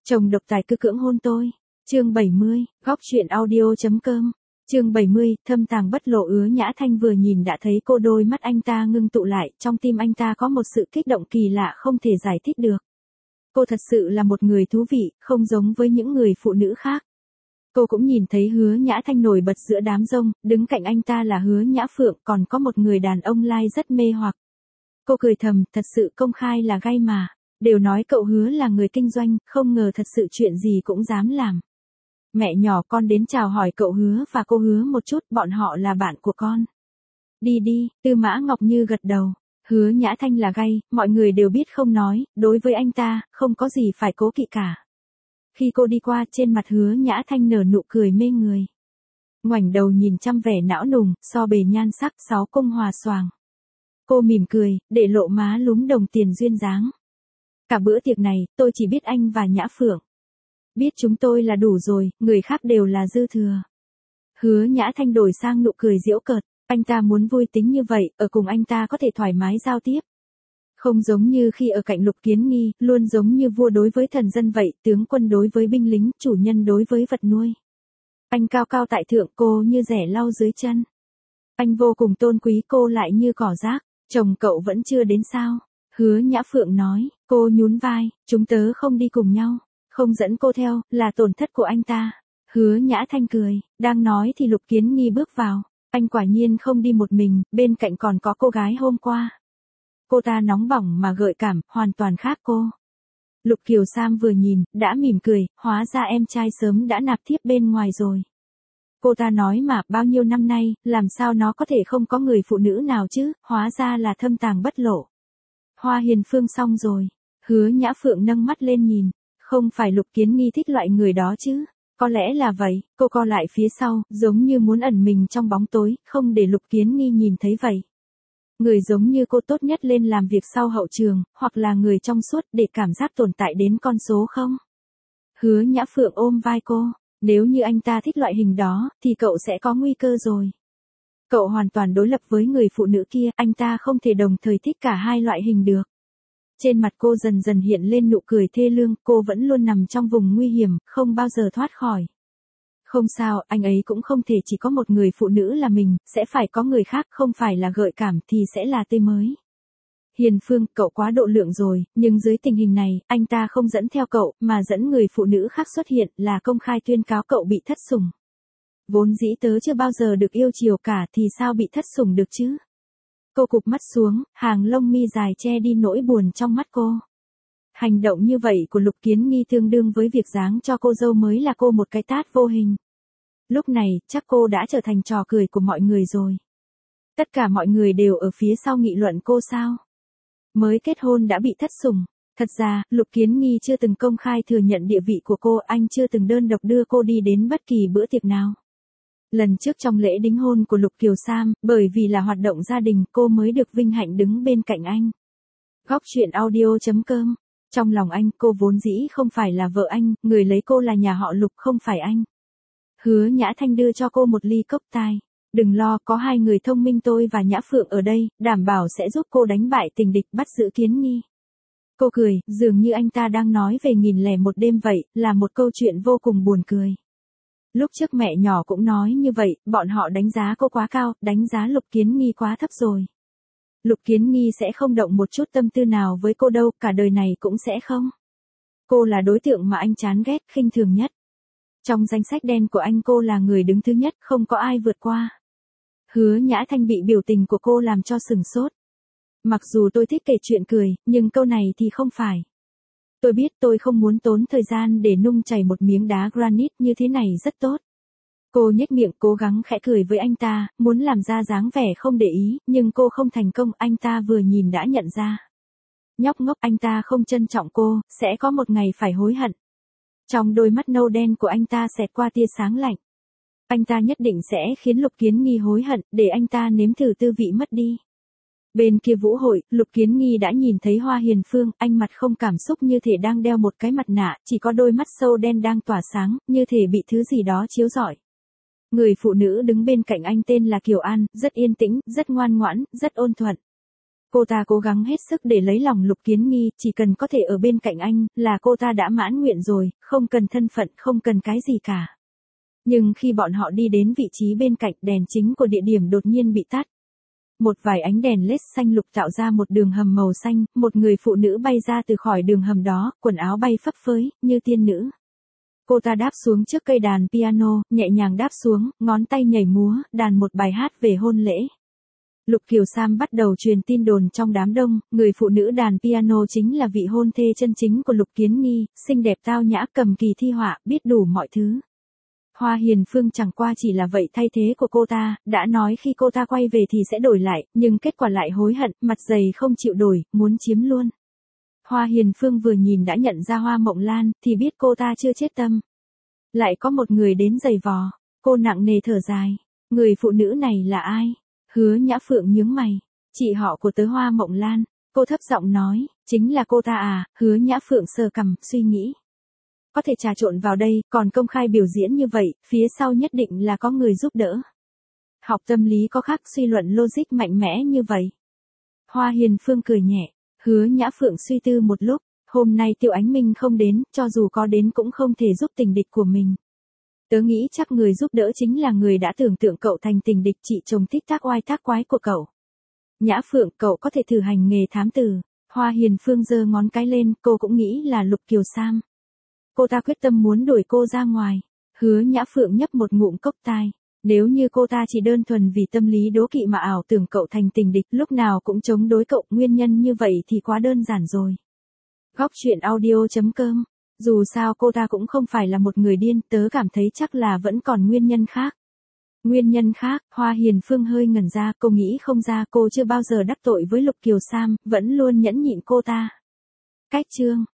Chồng độc tài cứ cưỡng hôn tôi. Chương 70, góc truyện audio.com. Chương 70, thâm tàng bất lộ. Ứa Nhã Thanh vừa nhìn đã thấy cô, đôi mắt anh ta ngưng tụ lại, trong tim anh ta có một sự kích động kỳ lạ không thể giải thích được. Cô thật sự là một người thú vị, không giống với những người phụ nữ khác. Cô cũng nhìn thấy Hứa Nhã Thanh nổi bật giữa đám rông, đứng cạnh anh ta là Hứa Nhã Phượng, còn có một người đàn ông lai rất mê hoặc. Cô cười thầm, thật sự công khai là gay mà. Đều nói cậu Hứa là người kinh doanh, không ngờ thật sự chuyện gì cũng dám làm. Mẹ nhỏ, con đến chào hỏi cậu Hứa và cô Hứa một chút, bọn họ là bạn của con. Đi đi, Tư Mã Ngọc Như gật đầu. Hứa Nhã Thanh là gay, mọi người đều biết không nói, đối với anh ta, không có gì phải cố kỵ cả. Khi cô đi qua, trên mặt Hứa Nhã Thanh nở nụ cười mê người. Ngoảnh đầu nhìn chăm vẻ não nùng, so bề nhan sắc, 6 cung hòa xoàng. Cô mỉm cười, để lộ má lúm đồng tiền duyên dáng. Cả bữa tiệc này, tôi chỉ biết anh và Nhã Phượng. Biết chúng tôi là đủ rồi, người khác đều là dư thừa. Hứa Nhã Thanh đổi sang nụ cười giễu cợt, anh ta muốn vui tính như vậy, ở cùng anh ta có thể thoải mái giao tiếp. Không giống như khi ở cạnh Lục Kiến Nghi, luôn giống như vua đối với thần dân vậy, tướng quân đối với binh lính, chủ nhân đối với vật nuôi. Anh cao cao tại thượng, cô như rẻ lau dưới chân. Anh vô cùng tôn quý, cô lại như cỏ rác. Chồng cậu vẫn chưa đến sao? Hứa Nhã Phượng nói. Cô nhún vai, chúng tớ không đi cùng nhau. Không dẫn cô theo, là tổn thất của anh ta. Hứa Nhã Thanh cười, đang nói thì Lục Kiến Nghi bước vào. Anh quả nhiên không đi một mình, bên cạnh còn có cô gái hôm qua. Cô ta nóng bỏng mà gợi cảm, hoàn toàn khác cô. Lục Kiều Sam vừa nhìn, đã mỉm cười, hóa ra em trai sớm đã nạp thiếp bên ngoài rồi. Cô ta nói mà, bao nhiêu năm nay, làm sao nó có thể không có người phụ nữ nào chứ, hóa ra là thâm tàng bất lộ. Hoa Hiền Phương xong rồi. Hứa Nhã Phượng nâng mắt lên nhìn. Không phải Lục Kiến Nghi thích loại người đó chứ. Có lẽ là vậy, cô co lại phía sau, giống như muốn ẩn mình trong bóng tối, không để Lục Kiến Nghi nhìn thấy vậy. Người giống như cô tốt nhất lên làm việc sau hậu trường, hoặc là người trong suốt để cảm giác tồn tại đến con số không? Hứa Nhã Phượng ôm vai cô. Nếu như anh ta thích loại hình đó, thì cậu sẽ có nguy cơ rồi. Cậu hoàn toàn đối lập với người phụ nữ kia, anh ta không thể đồng thời thích cả hai loại hình được. Trên mặt cô dần dần hiện lên nụ cười thê lương, cô vẫn luôn nằm trong vùng nguy hiểm, không bao giờ thoát khỏi. Không sao, anh ấy cũng không thể chỉ có một người phụ nữ là mình, sẽ phải có người khác, không phải là gợi cảm thì sẽ là tươi mới. Hiền Phương, cậu quá độ lượng rồi, nhưng dưới tình hình này, anh ta không dẫn theo cậu, mà dẫn người phụ nữ khác xuất hiện, là công khai tuyên cáo cậu bị thất sủng. Vốn dĩ tớ chưa bao giờ được yêu chiều cả thì sao bị thất sủng được chứ? Cô cụp mắt xuống, hàng lông mi dài che đi nỗi buồn trong mắt cô. Hành động như vậy của Lục Kiến Nghi tương đương với việc giáng cho cô dâu mới là cô một cái tát vô hình. Lúc này, chắc cô đã trở thành trò cười của mọi người rồi. Tất cả mọi người đều ở phía sau nghị luận cô sao? Mới kết hôn đã bị thất sủng. Thật ra, Lục Kiến Nghi chưa từng công khai thừa nhận địa vị của cô, anh chưa từng đơn độc đưa cô đi đến bất kỳ bữa tiệc nào. Lần trước trong lễ đính hôn của Lục Kiều Sam, bởi vì là hoạt động gia đình, cô mới được vinh hạnh đứng bên cạnh anh. Góc truyện audio.com. Trong lòng anh, cô vốn dĩ không phải là vợ anh, người lấy cô là nhà họ Lục, không phải anh. Hứa Nhã Thanh đưa cho cô một ly cốc tai. Đừng lo, có hai người thông minh tôi và Nhã Phượng ở đây, đảm bảo sẽ giúp cô đánh bại tình địch, bắt giữ Kiến Nghi. Cô cười, dường như anh ta đang nói về 1001 đêm vậy, là một câu chuyện vô cùng buồn cười. Lúc trước mẹ nhỏ cũng nói như vậy, bọn họ đánh giá cô quá cao, đánh giá Lục Kiến Nghi quá thấp rồi. Lục Kiến Nghi sẽ không động một chút tâm tư nào với cô đâu, cả đời này cũng sẽ không. Cô là đối tượng mà anh chán ghét, khinh thường nhất. Trong danh sách đen của anh, cô là người đứng thứ nhất, không có ai vượt qua. Hứa Nhã Thanh bị biểu tình của cô làm cho sừng sốt. Mặc dù tôi thích kể chuyện cười, nhưng câu này thì không phải. Tôi biết tôi không muốn tốn thời gian để nung chảy một miếng đá granite như thế này rất tốt. Cô nhếch miệng cố gắng khẽ cười với anh ta, muốn làm ra dáng vẻ không để ý, nhưng cô không thành công, anh ta vừa nhìn đã nhận ra. Nhóc ngốc, anh ta không trân trọng cô, sẽ có một ngày phải hối hận. Trong đôi mắt nâu đen của anh ta xẹt qua tia sáng lạnh. Anh ta nhất định sẽ khiến Lục Kiến Nghi hối hận, để anh ta nếm thử tư vị mất đi. Bên kia vũ hội, Lục Kiến Nghi đã nhìn thấy Hoa Hiền Phương, anh mặt không cảm xúc như thể đang đeo một cái mặt nạ, chỉ có đôi mắt sâu đen đang tỏa sáng, như thể bị thứ gì đó chiếu rọi. Người phụ nữ đứng bên cạnh anh tên là Kiều An, rất yên tĩnh, rất ngoan ngoãn, rất ôn thuận. Cô ta cố gắng hết sức để lấy lòng Lục Kiến Nghi, chỉ cần có thể ở bên cạnh anh, là cô ta đã mãn nguyện rồi, không cần thân phận, không cần cái gì cả. Nhưng khi bọn họ đi đến vị trí bên cạnh, đèn chính của địa điểm đột nhiên bị tắt. Một vài ánh đèn led xanh lục tạo ra một đường hầm màu xanh, một người phụ nữ bay ra từ khỏi đường hầm đó, quần áo bay phấp phới, như tiên nữ. Cô ta đáp xuống trước cây đàn piano, nhẹ nhàng đáp xuống, ngón tay nhảy múa, đàn một bài hát về hôn lễ. Lục Kiều Sam bắt đầu truyền tin đồn trong đám đông, người phụ nữ đàn piano chính là vị hôn thê chân chính của Lục Kiến Nghi, xinh đẹp tao nhã, cầm kỳ thi họa, biết đủ mọi thứ. Hoa Hiền Phương chẳng qua chỉ là vậy thay thế của cô ta, đã nói khi cô ta quay về thì sẽ đổi lại, nhưng kết quả lại hối hận, mặt dày không chịu đổi, muốn chiếm luôn. Hoa Hiền Phương vừa nhìn đã nhận ra Hoa Mộng Lan, thì biết cô ta chưa chết tâm. Lại có một người đến giày vò, cô nặng nề thở dài. Người phụ nữ này là ai? Hứa Nhã Phượng nhướng mày. Chị họ của tớ Hoa Mộng Lan. Cô thấp giọng nói, chính là cô ta à? Hứa Nhã Phượng sờ cằm, suy nghĩ. Có thể trà trộn vào đây, còn công khai biểu diễn như vậy, phía sau nhất định là có người giúp đỡ. Học tâm lý có khác suy luận logic mạnh mẽ như vậy. Hoa Hiền Phương cười nhẹ. Hứa Nhã Phượng suy tư một lúc, hôm nay Tiêu Ánh Minh không đến, cho dù có đến cũng không thể giúp tình địch của mình. Tớ nghĩ chắc người giúp đỡ chính là người đã tưởng tượng cậu thành tình địch chị chồng thích tác oai tác quái của cậu. Nhã Phượng, cậu có thể thử hành nghề thám tử. Hoa Hiền Phương giơ ngón cái lên, cô cũng nghĩ là Lục Kiều Sam. Cô ta quyết tâm muốn đuổi cô ra ngoài. Hứa Nhã Phượng nhấp một ngụm cốc tai. Nếu như cô ta chỉ đơn thuần vì tâm lý đố kỵ mà ảo tưởng cậu thành tình địch, lúc nào cũng chống đối cậu, nguyên nhân như vậy thì quá đơn giản rồi. Góc truyện audio.com. Dù sao cô ta cũng không phải là một người điên, tớ cảm thấy chắc là vẫn còn nguyên nhân khác. Nguyên nhân khác, Hoa Hiền Phương hơi ngẩn ra, cô nghĩ không ra, cô chưa bao giờ đắc tội với Lục Kiều Sam, vẫn luôn nhẫn nhịn cô ta. Cách chương